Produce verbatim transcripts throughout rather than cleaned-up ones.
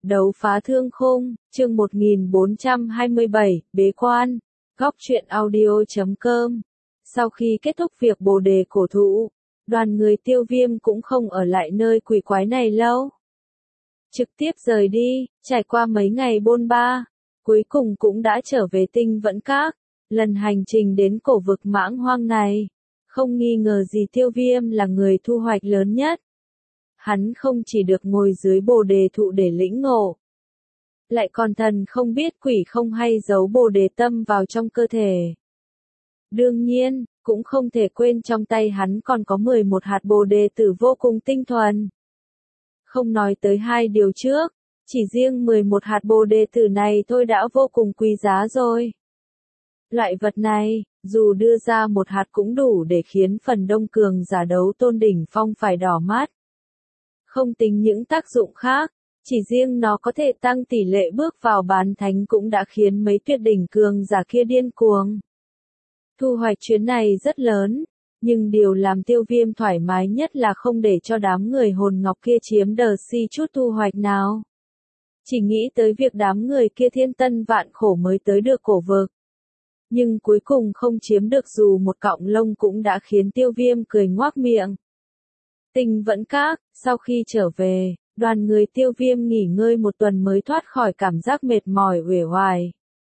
Đấu phá thương khung, chương một nghìn bốn trăm hai mươi bảy, bế quan, góc truyện audio chấm com. Sau khi kết thúc việc bồ đề cổ thụ, đoàn người Tiêu Viêm cũng không ở lại nơi quỷ quái này lâu. Trực tiếp rời đi, trải qua mấy ngày bôn ba, cuối cùng cũng đã trở về Tinh Vẫn Các. Lần hành trình đến cổ vực Mãng Hoang này, không nghi ngờ gì Tiêu Viêm là người thu hoạch lớn nhất. Hắn không chỉ được ngồi dưới bồ đề thụ để lĩnh ngộ, lại còn thần không biết quỷ không hay giấu bồ đề tâm vào trong cơ thể. Đương nhiên, cũng không thể quên trong tay hắn còn có mười một hạt bồ đề tử vô cùng tinh thuần. Không nói tới hai điều trước, chỉ riêng mười một hạt bồ đề tử này thôi đã vô cùng quý giá rồi. Loại vật này, dù đưa ra một hạt cũng đủ để khiến phần đông cường giả đấu tôn đỉnh phong phải đỏ mắt. Không tính những tác dụng khác, chỉ riêng nó có thể tăng tỷ lệ bước vào bán thánh cũng đã khiến mấy tuyệt đỉnh cường giả kia điên cuồng. Thu hoạch chuyến này rất lớn, nhưng điều làm Tiêu Viêm thoải mái nhất là không để cho đám người hồn ngọc kia chiếm đờ si chút thu hoạch nào. Chỉ nghĩ tới việc đám người kia thiên tân vạn khổ mới tới được cổ vực. Nhưng cuối cùng không chiếm được dù một cọng lông cũng đã khiến Tiêu Viêm cười ngoác miệng. Tinh Vẫn Các, sau khi trở về, đoàn người Tiêu Viêm nghỉ ngơi một tuần mới thoát khỏi cảm giác mệt mỏi uể oải.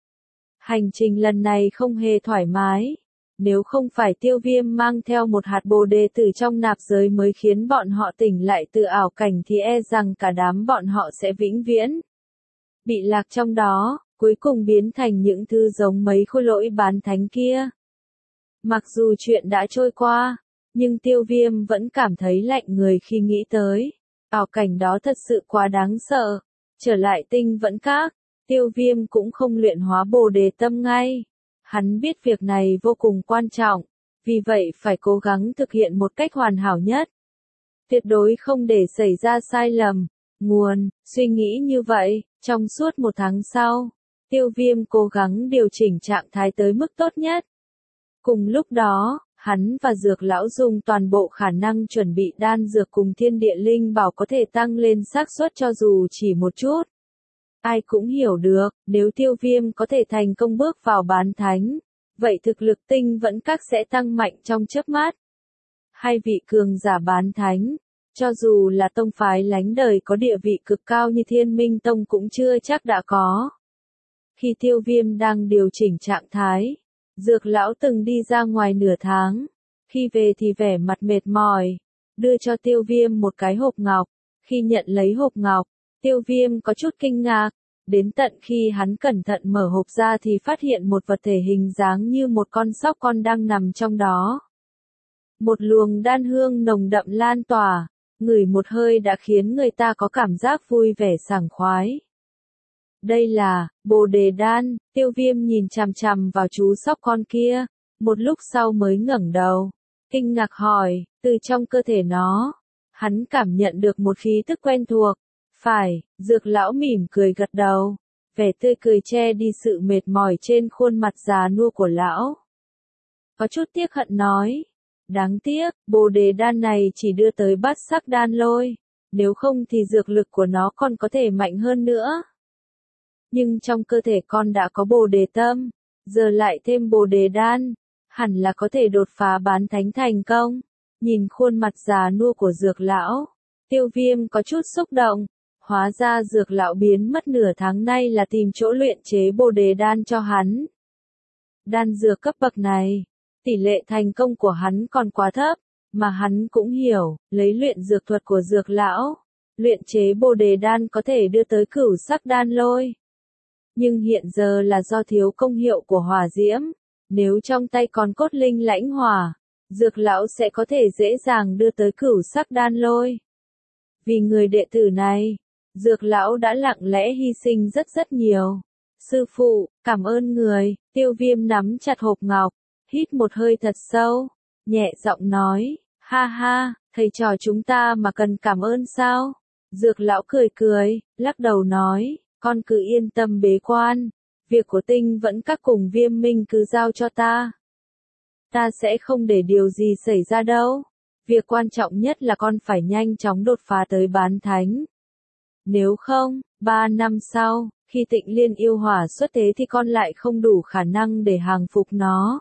Hành trình lần này không hề thoải mái. Nếu không phải Tiêu Viêm mang theo một hạt bồ đề từ trong nạp giới mới khiến bọn họ tỉnh lại từ ảo cảnh thì e rằng cả đám bọn họ sẽ vĩnh viễn bị lạc trong đó, cuối cùng biến thành những thứ giống mấy khôi lỗi bán thánh kia. Mặc dù chuyện đã trôi qua, nhưng Tiêu Viêm vẫn cảm thấy lạnh người khi nghĩ tới. Ảo cảnh đó thật sự quá đáng sợ. Trở lại Tinh Vẫn Các, Tiêu Viêm cũng không luyện hóa bồ đề tâm ngay. Hắn biết việc này vô cùng quan trọng, vì vậy phải cố gắng thực hiện một cách hoàn hảo nhất. Tuyệt đối không để xảy ra sai lầm. Nguồn, suy nghĩ như vậy, trong suốt một tháng sau, Tiêu Viêm cố gắng điều chỉnh trạng thái tới mức tốt nhất. Cùng lúc đó, hắn và Dược Lão dùng toàn bộ khả năng chuẩn bị đan dược cùng thiên địa linh bảo có thể tăng lên xác suất cho dù chỉ một chút. Ai cũng hiểu được, nếu Tiêu Viêm có thể thành công bước vào bán thánh, vậy thực lực Tinh Vẫn Các sẽ tăng mạnh trong chớp mắt. Hai vị cường giả bán thánh, cho dù là tông phái lánh đời có địa vị cực cao như Thiên Minh Tông cũng chưa chắc đã có. Khi Tiêu Viêm đang điều chỉnh trạng thái, Dược Lão từng đi ra ngoài nửa tháng, khi về thì vẻ mặt mệt mỏi, đưa cho Tiêu Viêm một cái hộp ngọc. Khi nhận lấy hộp ngọc, Tiêu Viêm có chút kinh ngạc, đến tận khi hắn cẩn thận mở hộp ra thì phát hiện một vật thể hình dáng như một con sóc con đang nằm trong đó. Một luồng đan hương nồng đậm lan tỏa, ngửi một hơi đã khiến người ta có cảm giác vui vẻ sảng khoái. Đây là bồ đề đan. Tiêu Viêm nhìn chằm chằm vào chú sóc con kia, một lúc sau mới ngẩng đầu, kinh ngạc hỏi, từ trong cơ thể nó, hắn cảm nhận được một khí tức quen thuộc. Phải, Dược Lão mỉm cười gật đầu, vẻ tươi cười che đi sự mệt mỏi trên khuôn mặt già nua của lão. Có chút tiếc hận nói, đáng tiếc, bồ đề đan này chỉ đưa tới bát sắc đan lôi, nếu không thì dược lực của nó còn có thể mạnh hơn nữa. Nhưng trong cơ thể con đã có bồ đề tâm, giờ lại thêm bồ đề đan, hẳn là có thể đột phá bán thánh thành công. Nhìn khuôn mặt già nua của Dược Lão, Tiêu Viêm có chút xúc động. Hóa ra Dược Lão biến mất nửa tháng nay là tìm chỗ luyện chế bồ đề đan cho hắn. Đan dược cấp bậc này, tỷ lệ thành công của hắn còn quá thấp, mà hắn cũng hiểu, lấy luyện dược thuật của Dược Lão, luyện chế bồ đề đan có thể đưa tới cửu sắc đan lôi. Nhưng hiện giờ là do thiếu công hiệu của hỏa diễm, nếu trong tay còn cốt linh lãnh hỏa, Dược Lão sẽ có thể dễ dàng đưa tới cửu sắc đan lôi. Vì người đệ tử này, Dược Lão đã lặng lẽ hy sinh rất rất nhiều. Sư phụ, cảm ơn người. Tiêu Viêm nắm chặt hộp ngọc, hít một hơi thật sâu, nhẹ giọng nói, ha ha, thầy trò chúng ta mà cần cảm ơn sao? Dược Lão cười cười, lắc đầu nói, con cứ yên tâm bế quan, việc của Tinh Vẫn Các cùng Viêm Minh cứ giao cho ta. Ta sẽ không để điều gì xảy ra đâu. Việc quan trọng nhất là con phải nhanh chóng đột phá tới bán thánh. Nếu không, ba năm sau, khi Tịnh Liên yêu hỏa xuất thế thì con lại không đủ khả năng để hàng phục nó.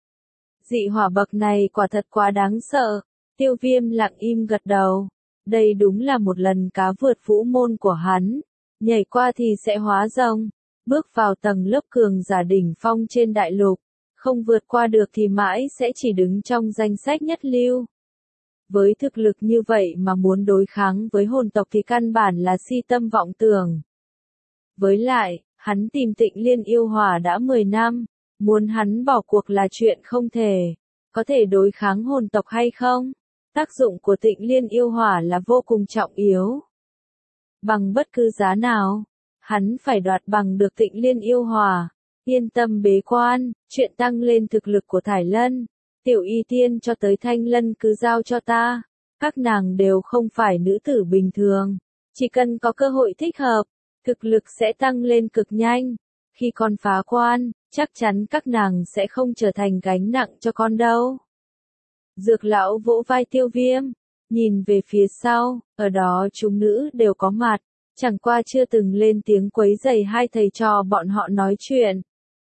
Dị hỏa bậc này quả thật quá đáng sợ. Tiêu Viêm lặng im gật đầu. Đây đúng là một lần cá vượt vũ môn của hắn. Nhảy qua thì sẽ hóa rồng. Bước vào tầng lớp cường giả đỉnh phong trên đại lục. Không vượt qua được thì mãi sẽ chỉ đứng trong danh sách nhất lưu. Với thực lực như vậy mà muốn đối kháng với hồn tộc thì căn bản là si tâm vọng tưởng. Với lại, hắn tìm Tịnh Liên yêu hỏa đã mười năm. Muốn hắn bỏ cuộc là chuyện không thể. Có thể đối kháng hồn tộc hay không? Tác dụng của Tịnh Liên yêu hỏa là vô cùng trọng yếu. Bằng bất cứ giá nào, hắn phải đoạt bằng được Tịnh Liên yêu hỏa. Yên tâm bế quan, chuyện tăng lên thực lực của Thải Lân, Tiểu Y Tiên cho tới Thanh Lân cứ giao cho ta. Các nàng đều không phải nữ tử bình thường. Chỉ cần có cơ hội thích hợp, thực lực sẽ tăng lên cực nhanh. Khi con phá quan, chắc chắn các nàng sẽ không trở thành gánh nặng cho con đâu. Dược lão vỗ vai Tiêu Viêm, nhìn về phía sau, ở đó chúng nữ đều có mặt, chẳng qua chưa từng lên tiếng quấy rầy hai thầy trò bọn họ nói chuyện.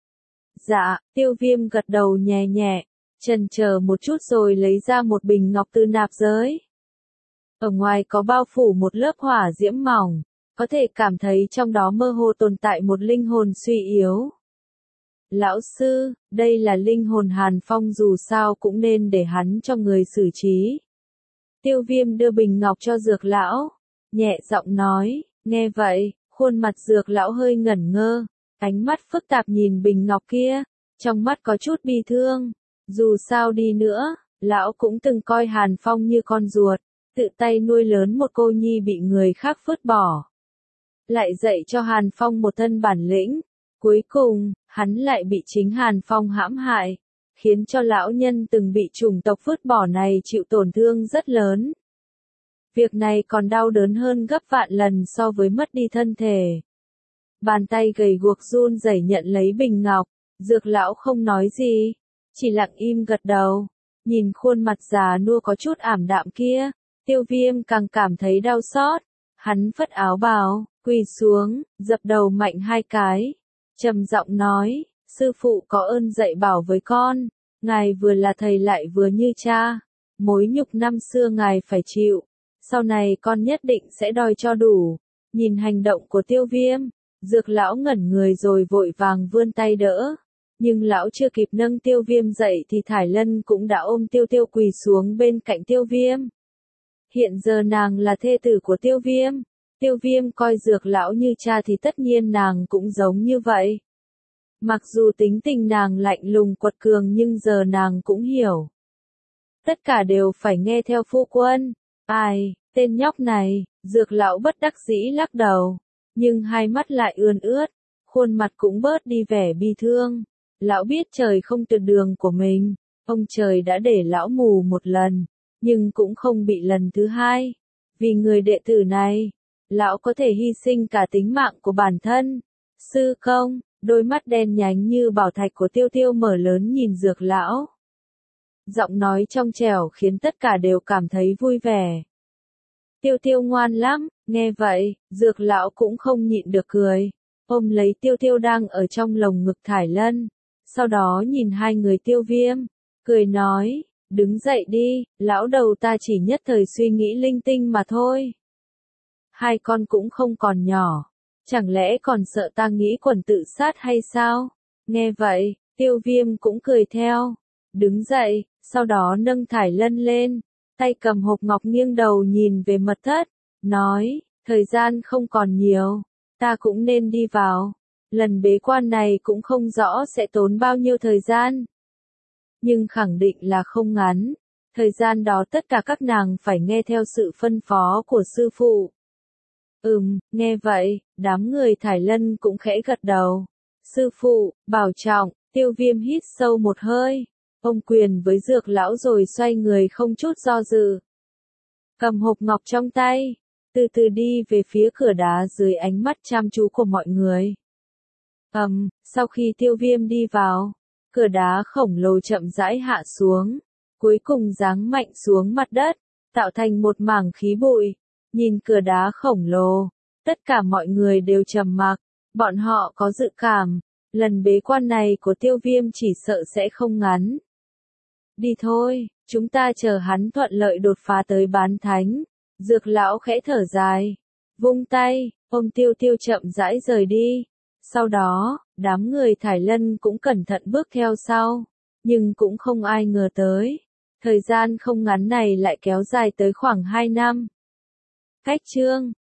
Dạ, Tiêu Viêm gật đầu nhẹ nhẹ, chần chờ một chút rồi lấy ra một bình ngọc từ nạp giới. Ở ngoài có bao phủ một lớp hỏa diễm mỏng, có thể cảm thấy trong đó mơ hồ tồn tại một linh hồn suy yếu. Lão sư, đây là linh hồn Hàn Phong, dù sao cũng nên để hắn cho người xử trí. Tiêu Viêm đưa bình ngọc cho Dược lão, nhẹ giọng nói. Nghe vậy, khuôn mặt Dược lão hơi ngẩn ngơ, ánh mắt phức tạp nhìn bình ngọc kia, trong mắt có chút bi thương. Dù sao đi nữa, lão cũng từng coi Hàn Phong như con ruột, tự tay nuôi lớn một cô nhi bị người khác vứt bỏ. Lại dạy cho Hàn Phong một thân bản lĩnh. Cuối cùng, hắn lại bị chính Hàn Phong hãm hại, khiến cho lão nhân từng bị chủng tộc vứt bỏ này chịu tổn thương rất lớn. Việc này còn đau đớn hơn gấp vạn lần so với mất đi thân thể. Bàn tay gầy guộc run rẩy nhận lấy bình ngọc, Dược lão không nói gì, chỉ lặng im gật đầu. Nhìn khuôn mặt già nua có chút ảm đạm kia, Tiêu Viêm càng cảm thấy đau xót. Hắn phất áo bào, quỳ xuống, dập đầu mạnh hai cái, trầm giọng nói, sư phụ có ơn dạy bảo với con, ngài vừa là thầy lại vừa như cha, mối nhục năm xưa ngài phải chịu, sau này con nhất định sẽ đòi cho đủ. Nhìn hành động của Tiêu Viêm, Dược lão ngẩn người rồi vội vàng vươn tay đỡ, nhưng lão chưa kịp nâng Tiêu Viêm dậy thì Thải Lân cũng đã ôm Tiêu Tiêu quỳ xuống bên cạnh Tiêu Viêm. Hiện giờ nàng là thê tử của Tiêu Viêm. Tiêu Viêm coi Dược lão như cha thì tất nhiên nàng cũng giống như vậy. Mặc dù tính tình nàng lạnh lùng quật cường nhưng giờ nàng cũng hiểu. Tất cả đều phải nghe theo phu quân. Ai, tên nhóc này, Dược lão bất đắc dĩ lắc đầu. Nhưng hai mắt lại ươn ướt, khuôn mặt cũng bớt đi vẻ bi thương. Lão biết trời không tuyệt đường của mình, ông trời đã để lão mù một lần, nhưng cũng không bị lần thứ hai. Vì người đệ tử này, lão có thể hy sinh cả tính mạng của bản thân. Sư công, đôi mắt đen nhánh như bảo thạch của Tiêu Tiêu mở lớn nhìn Dược lão. Giọng nói trong trẻo khiến tất cả đều cảm thấy vui vẻ. Tiêu Tiêu ngoan lắm, nghe vậy, Dược lão cũng không nhịn được cười, ôm lấy Tiêu Tiêu đang ở trong lồng ngực Thải Lân, sau đó nhìn hai người Tiêu Viêm, cười nói, đứng dậy đi, lão đầu ta chỉ nhất thời suy nghĩ linh tinh mà thôi. Hai con cũng không còn nhỏ, chẳng lẽ còn sợ ta nghĩ quần tự sát hay sao? Nghe vậy, Tiêu Viêm cũng cười theo, đứng dậy, sau đó nâng Thải Lân lên, tay cầm hộp ngọc nghiêng đầu nhìn về mật thất, nói, thời gian không còn nhiều, ta cũng nên đi vào. Lần bế quan này cũng không rõ sẽ tốn bao nhiêu thời gian, nhưng khẳng định là không ngắn. Thời gian đó tất cả các nàng phải nghe theo sự phân phó của sư phụ. Ừm, nghe vậy, đám người Thải Lân cũng khẽ gật đầu. Sư phụ, bảo trọng. Tiêu Viêm hít sâu một hơi, ôm quyền với Dược lão rồi xoay người không chút do dự. Cầm hộp ngọc trong tay, từ từ đi về phía cửa đá dưới ánh mắt chăm chú của mọi người. Ầm, um, sau khi Tiêu Viêm đi vào, cửa đá khổng lồ chậm rãi hạ xuống, cuối cùng giáng mạnh xuống mặt đất, tạo thành một mảng khí bụi. Nhìn cửa đá khổng lồ, Tất cả mọi người đều trầm mặc, bọn họ có dự cảm, lần bế quan này của Tiêu Viêm chỉ sợ sẽ không ngắn. Đi thôi, chúng ta chờ hắn thuận lợi đột phá tới bán thánh. Dược lão khẽ thở dài, vung tay, ôm Tiêu Tiêu chậm rãi rời đi. Sau đó, đám người Thải Lân cũng cẩn thận bước theo sau, nhưng cũng không ai ngờ tới. Thời gian không ngắn này lại kéo dài tới khoảng hai năm. Cách chương